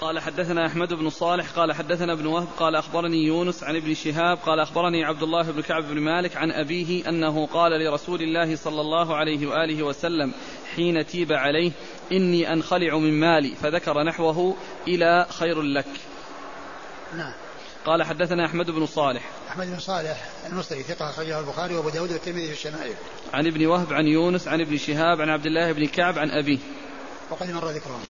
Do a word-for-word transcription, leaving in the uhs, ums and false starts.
قال حدثنا أحمد بن صالح قال حدثنا ابن وهب قال أخبرني يونس عن ابن شهاب قال أخبرني عبد الله بن كعب بن مالك عن أبيه أنه قال لرسول الله صلى الله عليه وآله وسلم حين تيب عليه إني أنخلع من مالي، فذكر نحوه إلى خير لك. نعم. قال حدثنا أحمد بن صالح أحمد بن صالح المصري ثقة أخرجه البخاري وأبو داود والترمذي في الشمائل. عن ابن وهب عن يونس عن ابن شهاب عن عبد الله بن كعب عن أبيه، وقد مر ذكرهم.